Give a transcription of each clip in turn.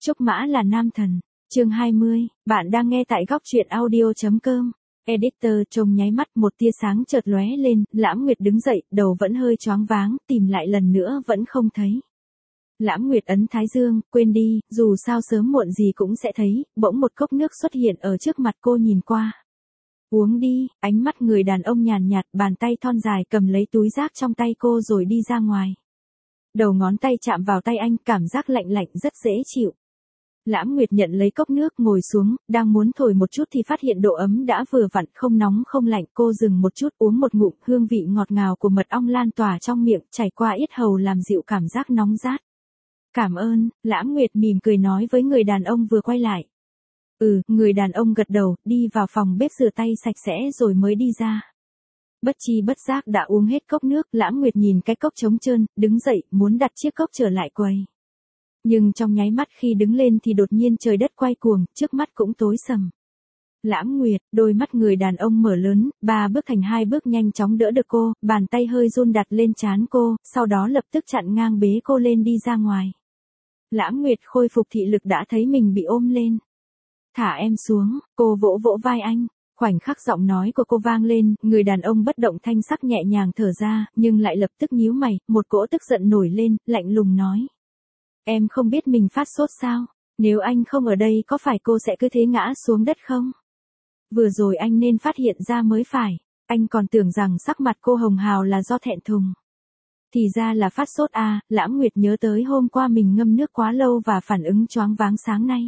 Trúc Mã là nam thần. Chương 20, bạn đang nghe tại góc truyện audio.com. Editor trông nháy mắt một tia sáng chợt lóe lên, Lãm Nguyệt đứng dậy, đầu vẫn hơi choáng váng, tìm lại lần nữa vẫn không thấy. Lãm Nguyệt ấn thái dương, quên đi, dù sao sớm muộn gì cũng sẽ thấy, bỗng một cốc nước xuất hiện ở trước mặt cô nhìn qua. Uống đi, ánh mắt người đàn ông nhàn nhạt, bàn tay thon dài cầm lấy túi rác trong tay cô rồi đi ra ngoài. Đầu ngón tay chạm vào tay anh, cảm giác lạnh lạnh rất dễ chịu. Lãm Nguyệt nhận lấy cốc nước ngồi xuống, đang muốn thổi một chút thì phát hiện độ ấm đã vừa vặn, không nóng không lạnh, cô dừng một chút uống một ngụm, hương vị ngọt ngào của mật ong lan tỏa trong miệng, chảy qua yết hầu làm dịu cảm giác nóng rát. Cảm ơn, Lãm Nguyệt mỉm cười nói với người đàn ông vừa quay lại. Người đàn ông gật đầu, đi vào phòng bếp rửa tay sạch sẽ rồi mới đi ra. Bất chi bất giác đã uống hết cốc nước, Lãm Nguyệt nhìn cái cốc trống trơn, đứng dậy, muốn đặt chiếc cốc trở lại quầy. Nhưng trong nháy mắt khi đứng lên thì đột nhiên trời đất quay cuồng, trước mắt cũng tối sầm. Lãm Nguyệt, đôi mắt người đàn ông mở lớn, 3 bước thành 2 bước nhanh chóng đỡ được cô, bàn tay hơi run đặt lên trán cô, sau đó lập tức chặn ngang bế cô lên đi ra ngoài. Lãm Nguyệt khôi phục thị lực đã thấy mình bị ôm lên. Thả em xuống, cô vỗ vỗ vai anh. Khoảnh khắc giọng nói của cô vang lên, người đàn ông bất động thanh sắc nhẹ nhàng thở ra, nhưng lại lập tức nhíu mày, một cỗ tức giận nổi lên, lạnh lùng nói. Em không biết mình phát sốt sao? Nếu anh không ở đây có phải cô sẽ cứ thế ngã xuống đất không? Vừa rồi anh nên phát hiện ra mới phải, anh còn tưởng rằng sắc mặt cô hồng hào là do thẹn thùng. Thì ra là phát sốt à, Lãm Nguyệt nhớ tới hôm qua mình ngâm nước quá lâu và phản ứng choáng váng sáng nay.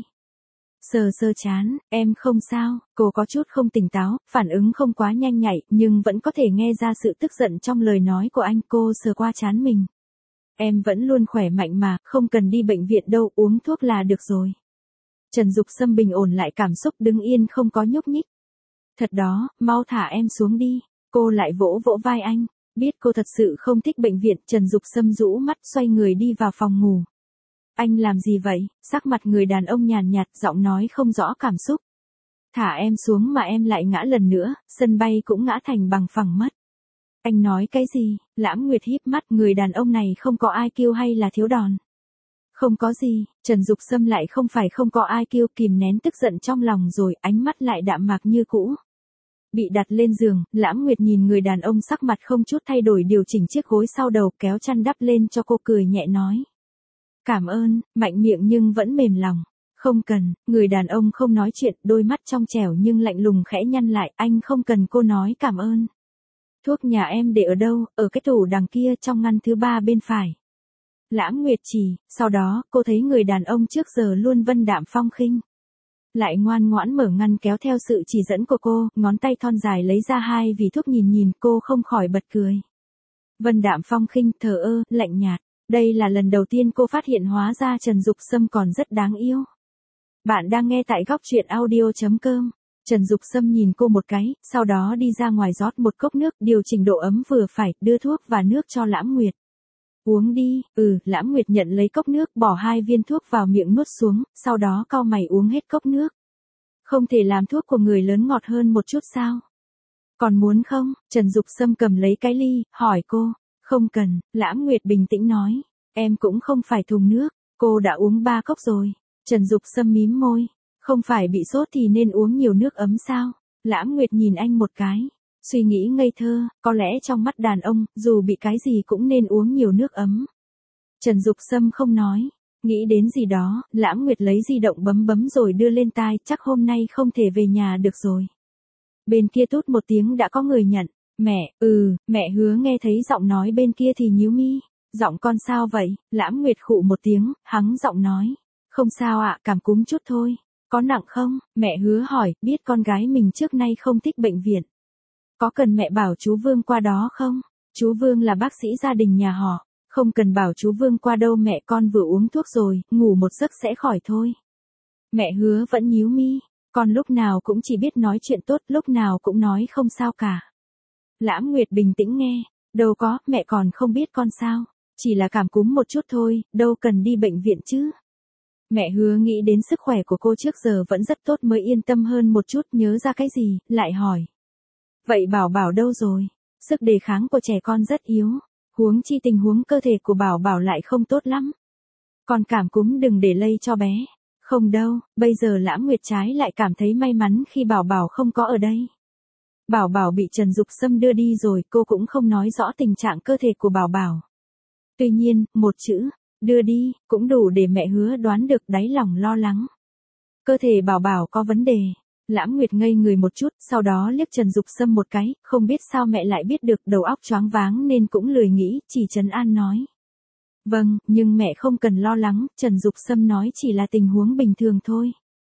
Sờ chán, em không sao, cô có chút không tỉnh táo, phản ứng không quá nhanh nhạy, nhưng vẫn có thể nghe ra sự tức giận trong lời nói của anh. Cô sờ qua trán mình. Em vẫn luôn khỏe mạnh mà, không cần đi bệnh viện đâu, uống thuốc là được rồi. Trần Dục Sâm bình ổn lại cảm xúc, đứng yên không có nhúc nhích. Thật đó, mau thả em xuống đi, cô lại vỗ vỗ vai anh. Biết cô thật sự không thích bệnh viện, Trần Dục Sâm rũ mắt xoay người đi vào phòng ngủ. Anh làm gì vậy? Sắc mặt người đàn ông nhàn nhạt, giọng nói không rõ cảm xúc. Thả em xuống mà em lại ngã lần nữa, sân bay cũng ngã thành bằng phẳng mất. Anh nói cái gì? Lãm Nguyệt híp mắt, người đàn ông này không có IQ hay là thiếu đòn? Không có gì, Trần Dục Sâm lại không phải không có IQ, kìm nén tức giận trong lòng rồi, ánh mắt lại đạm mạc như cũ. Bị đặt lên giường, Lãm Nguyệt nhìn người đàn ông sắc mặt không chút thay đổi điều chỉnh chiếc gối sau đầu, kéo chăn đắp lên cho cô, cười nhẹ nói. Cảm ơn, mạnh miệng nhưng vẫn mềm lòng. Không cần, người đàn ông không nói chuyện, đôi mắt trong trẻo nhưng lạnh lùng khẽ nhăn lại, anh không cần cô nói cảm ơn. Thuốc nhà em để ở đâu? Ở cái tủ đằng kia trong ngăn thứ 3 bên phải. Lãm Nguyệt chỉ, sau đó, cô thấy người đàn ông trước giờ luôn vân đạm phong khinh. Lại ngoan ngoãn mở ngăn kéo theo sự chỉ dẫn của cô, ngón tay thon dài lấy ra 2 vỉ thuốc nhìn cô không khỏi bật cười. Vân đạm phong khinh, thờ ơ, lạnh nhạt. Đây là lần đầu tiên cô phát hiện hóa ra Trần Dục Sâm còn rất đáng yêu. Bạn đang nghe tại góc truyện audio.com. Trần Dục Sâm nhìn cô một cái, sau đó đi ra ngoài rót một cốc nước, điều chỉnh độ ấm vừa phải, đưa thuốc và nước cho Lãm Nguyệt. Uống đi, Lãm Nguyệt nhận lấy cốc nước, bỏ 2 viên thuốc vào miệng nuốt xuống, sau đó cau mày uống hết cốc nước. Không thể làm thuốc của người lớn ngọt hơn một chút sao? Còn muốn không? Trần Dục Sâm cầm lấy cái ly, hỏi cô. Không cần, Lãm Nguyệt bình tĩnh nói. Em cũng không phải thùng nước, cô đã uống 3 cốc rồi. Trần Dục Sâm mím môi. Không phải bị sốt thì nên uống nhiều nước ấm sao? Lãm Nguyệt nhìn anh một cái. Suy nghĩ ngây thơ, có lẽ trong mắt đàn ông, dù bị cái gì cũng nên uống nhiều nước ấm. Trần Dục Sâm không nói. Nghĩ đến gì đó, Lãm Nguyệt lấy di động bấm rồi đưa lên tai, chắc hôm nay không thể về nhà được rồi. Bên kia tút một tiếng đã có người nhận. Mẹ, mẹ Hứa nghe thấy giọng nói bên kia thì nhíu mi. Giọng con sao vậy? Lãm Nguyệt khụ một tiếng, hắng giọng nói. Không sao ạ, cảm cúm chút thôi. Có nặng không? Mẹ Hứa hỏi, biết con gái mình trước nay không thích bệnh viện. Có cần mẹ bảo chú Vương qua đó không? Chú Vương là bác sĩ gia đình nhà họ. Không cần bảo chú Vương qua đâu, mẹ con vừa uống thuốc rồi, ngủ một giấc sẽ khỏi thôi. Mẹ Hứa vẫn nhíu mi. Con lúc nào cũng chỉ biết nói chuyện tốt, lúc nào cũng nói không sao cả. Lãm Nguyệt bình tĩnh nghe. Đâu có, mẹ còn không biết con sao. Chỉ là cảm cúm một chút thôi, đâu cần đi bệnh viện chứ. Mẹ Hứa nghĩ đến sức khỏe của cô trước giờ vẫn rất tốt mới yên tâm hơn một chút, nhớ ra cái gì, lại hỏi. Vậy Bảo Bảo đâu rồi? Sức đề kháng của trẻ con rất yếu. Huống chi tình huống cơ thể của Bảo Bảo lại không tốt lắm. Con cảm cúm đừng để lây cho bé. Không đâu, bây giờ Lãm Nguyệt trái lại cảm thấy may mắn khi Bảo Bảo không có ở đây. Bảo Bảo bị Trần Dục Sâm đưa đi rồi, cô cũng không nói rõ tình trạng cơ thể của Bảo Bảo. Tuy nhiên, một chữ, đưa đi, cũng đủ để mẹ Hứa đoán được đáy lòng lo lắng. Cơ thể Bảo Bảo có vấn đề. Lãm Nguyệt ngây người một chút, sau đó liếc Trần Dục Sâm một cái, không biết sao mẹ lại biết được, đầu óc choáng váng nên cũng lười nghĩ, chỉ trấn an nói. Vâng, nhưng mẹ không cần lo lắng, Trần Dục Sâm nói chỉ là tình huống bình thường thôi.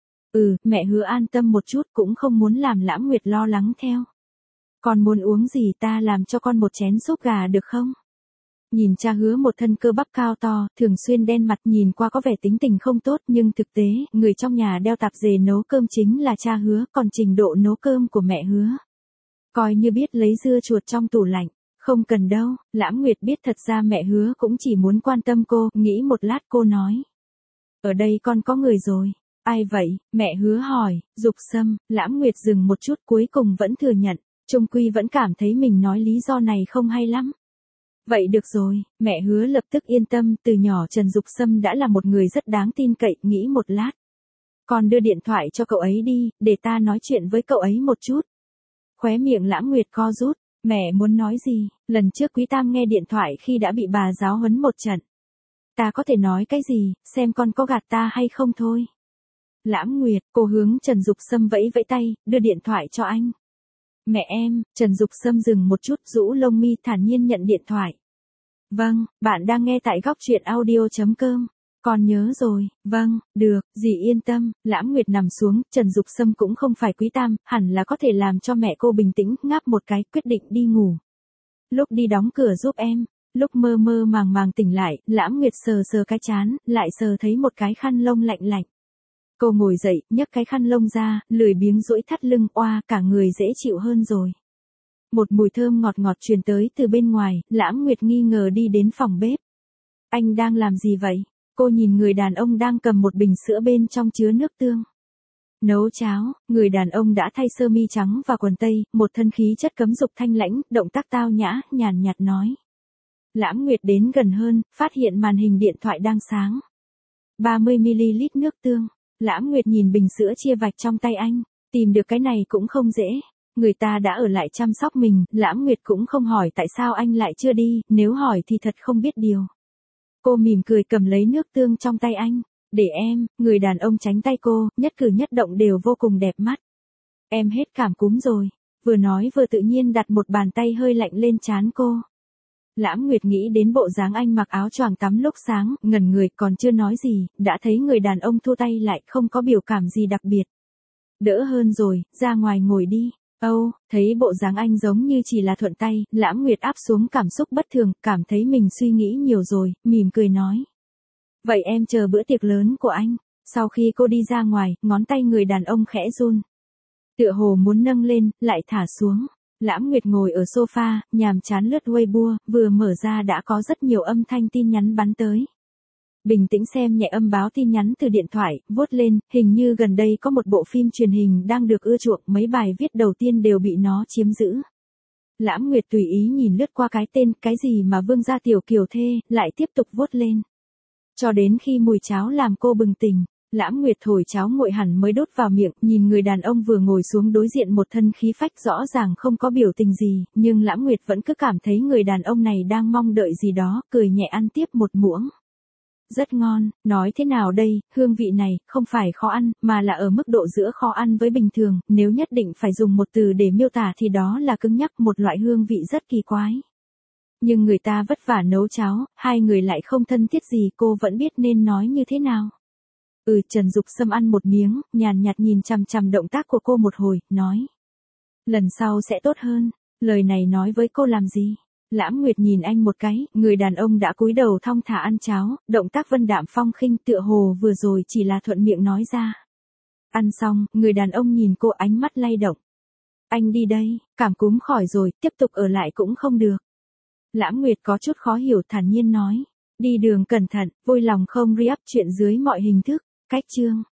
Mẹ Hứa an tâm một chút, cũng không muốn làm Lãm Nguyệt lo lắng theo. Con muốn uống gì, ta làm cho con một chén súp gà được không? Nhìn cha Hứa một thân cơ bắp cao to, thường xuyên đen mặt, nhìn qua có vẻ tính tình không tốt, nhưng thực tế, người trong nhà đeo tạp dề nấu cơm chính là cha Hứa, còn trình độ nấu cơm của mẹ Hứa coi như biết lấy dưa chuột trong tủ lạnh. Không cần đâu, Lãm Nguyệt biết thật ra mẹ Hứa cũng chỉ muốn quan tâm cô, nghĩ một lát cô nói. Ở đây con có người rồi. Ai vậy? Mẹ Hứa hỏi. Dục Sâm. Lãm Nguyệt dừng một chút, cuối cùng vẫn thừa nhận, chung quy vẫn cảm thấy mình nói lý do này không hay lắm. Vậy được rồi, mẹ Hứa lập tức yên tâm, từ nhỏ Trần Dục Sâm đã là một người rất đáng tin cậy, nghĩ một lát. Con đưa điện thoại cho cậu ấy đi, để ta nói chuyện với cậu ấy một chút. Khóe miệng Lãm Nguyệt co rút, mẹ muốn nói gì? Lần trước Quý Tam nghe điện thoại khi đã bị bà giáo huấn một trận. Ta có thể nói cái gì, xem con có gạt ta hay không thôi. Lãm Nguyệt, cô hướng Trần Dục Sâm vẫy vẫy tay, đưa điện thoại cho anh. Mẹ em. Trần Dục Sâm dừng một chút, rũ lông mi thản nhiên nhận điện thoại. Vâng, bạn đang nghe tại góc truyện audio.com. Con nhớ rồi. Vâng, được, dì yên tâm. Lãm Nguyệt nằm xuống, Trần Dục Sâm cũng không phải Quý Tam, hẳn là có thể làm cho mẹ cô bình tĩnh, ngáp một cái, quyết định đi ngủ. Lúc đi đóng cửa giúp em. Lúc mơ mơ màng màng tỉnh lại, Lãm Nguyệt sờ sờ cái trán, lại sờ thấy một cái khăn lông lạnh lạnh. Cô ngồi dậy, nhấc cái khăn lông ra, lười biếng duỗi thắt lưng, oa, cả người dễ chịu hơn rồi. Một mùi thơm ngọt ngọt truyền tới từ bên ngoài, Lãm Nguyệt nghi ngờ đi đến phòng bếp. Anh đang làm gì vậy? Cô nhìn người đàn ông đang cầm một bình sữa bên trong chứa nước tương. Nấu cháo. Người đàn ông đã thay sơ mi trắng và quần tây, một thân khí chất cấm dục thanh lãnh, động tác tao nhã, nhàn nhạt nói. Lãm Nguyệt đến gần hơn, phát hiện màn hình điện thoại đang sáng. 30ml nước tương. Lãm Nguyệt nhìn bình sữa chia vạch trong tay anh, tìm được cái này cũng không dễ. Người ta đã ở lại chăm sóc mình, Lãm Nguyệt cũng không hỏi tại sao anh lại chưa đi, nếu hỏi thì thật không biết điều. Cô mỉm cười cầm lấy nước tương trong tay anh. Để em. Người đàn ông tránh tay cô, nhất cử nhất động đều vô cùng đẹp mắt. Em hết cảm cúm rồi. Vừa nói vừa tự nhiên đặt một bàn tay hơi lạnh lên trán cô. Lãm Nguyệt nghĩ đến bộ dáng anh mặc áo choàng tắm lúc sáng, ngẩn người, còn chưa nói gì, đã thấy người đàn ông thu tay lại, không có biểu cảm gì đặc biệt. Đỡ hơn rồi, ra ngoài ngồi đi. Thấy bộ dáng anh giống như chỉ là thuận tay, Lãm Nguyệt áp xuống cảm xúc bất thường, cảm thấy mình suy nghĩ nhiều rồi, mỉm cười nói. Vậy em chờ bữa tiệc lớn của anh. Sau khi cô đi ra ngoài, ngón tay người đàn ông khẽ run. Tựa hồ muốn nâng lên, lại thả xuống. Lãm Nguyệt ngồi ở sofa, nhàm chán lướt Weibo, vừa mở ra đã có rất nhiều âm thanh tin nhắn bắn tới. Bình tĩnh xem nhẹ âm báo tin nhắn từ điện thoại, vuốt lên, hình như gần đây có một bộ phim truyền hình đang được ưa chuộng, mấy bài viết đầu tiên đều bị nó chiếm giữ. Lãm Nguyệt tùy ý nhìn lướt qua cái tên, cái gì mà Vương gia tiểu kiều thê, lại tiếp tục vuốt lên. Cho đến khi mùi cháo làm cô bừng tỉnh, Lãm Nguyệt thổi cháo nguội hẳn mới đốt vào miệng, nhìn người đàn ông vừa ngồi xuống đối diện một thân khí phách rõ ràng không có biểu tình gì, nhưng Lãm Nguyệt vẫn cứ cảm thấy người đàn ông này đang mong đợi gì đó, cười nhẹ ăn tiếp một muỗng. Rất ngon, nói thế nào đây, hương vị này, không phải khó ăn, mà là ở mức độ giữa khó ăn với bình thường, nếu nhất định phải dùng một từ để miêu tả thì đó là cứng nhắc, một loại hương vị rất kỳ quái. Nhưng người ta vất vả nấu cháo, hai người lại không thân thiết gì, cô vẫn biết nên nói như thế nào. Trần Dục Sâm ăn một miếng, nhàn nhạt nhìn chằm chằm động tác của cô một hồi, nói. Lần sau sẽ tốt hơn, lời này nói với cô làm gì? Lãm Nguyệt nhìn anh một cái, người đàn ông đã cúi đầu thong thả ăn cháo, động tác vân đạm phong khinh, tựa hồ vừa rồi chỉ là thuận miệng nói ra. Ăn xong, người đàn ông nhìn cô, ánh mắt lay động. Anh đi đây, cảm cúm khỏi rồi, tiếp tục ở lại cũng không được. Lãm Nguyệt có chút khó hiểu, thản nhiên nói. Đi đường cẩn thận, vui lòng không re-up chuyện dưới mọi hình thức. Cách chương.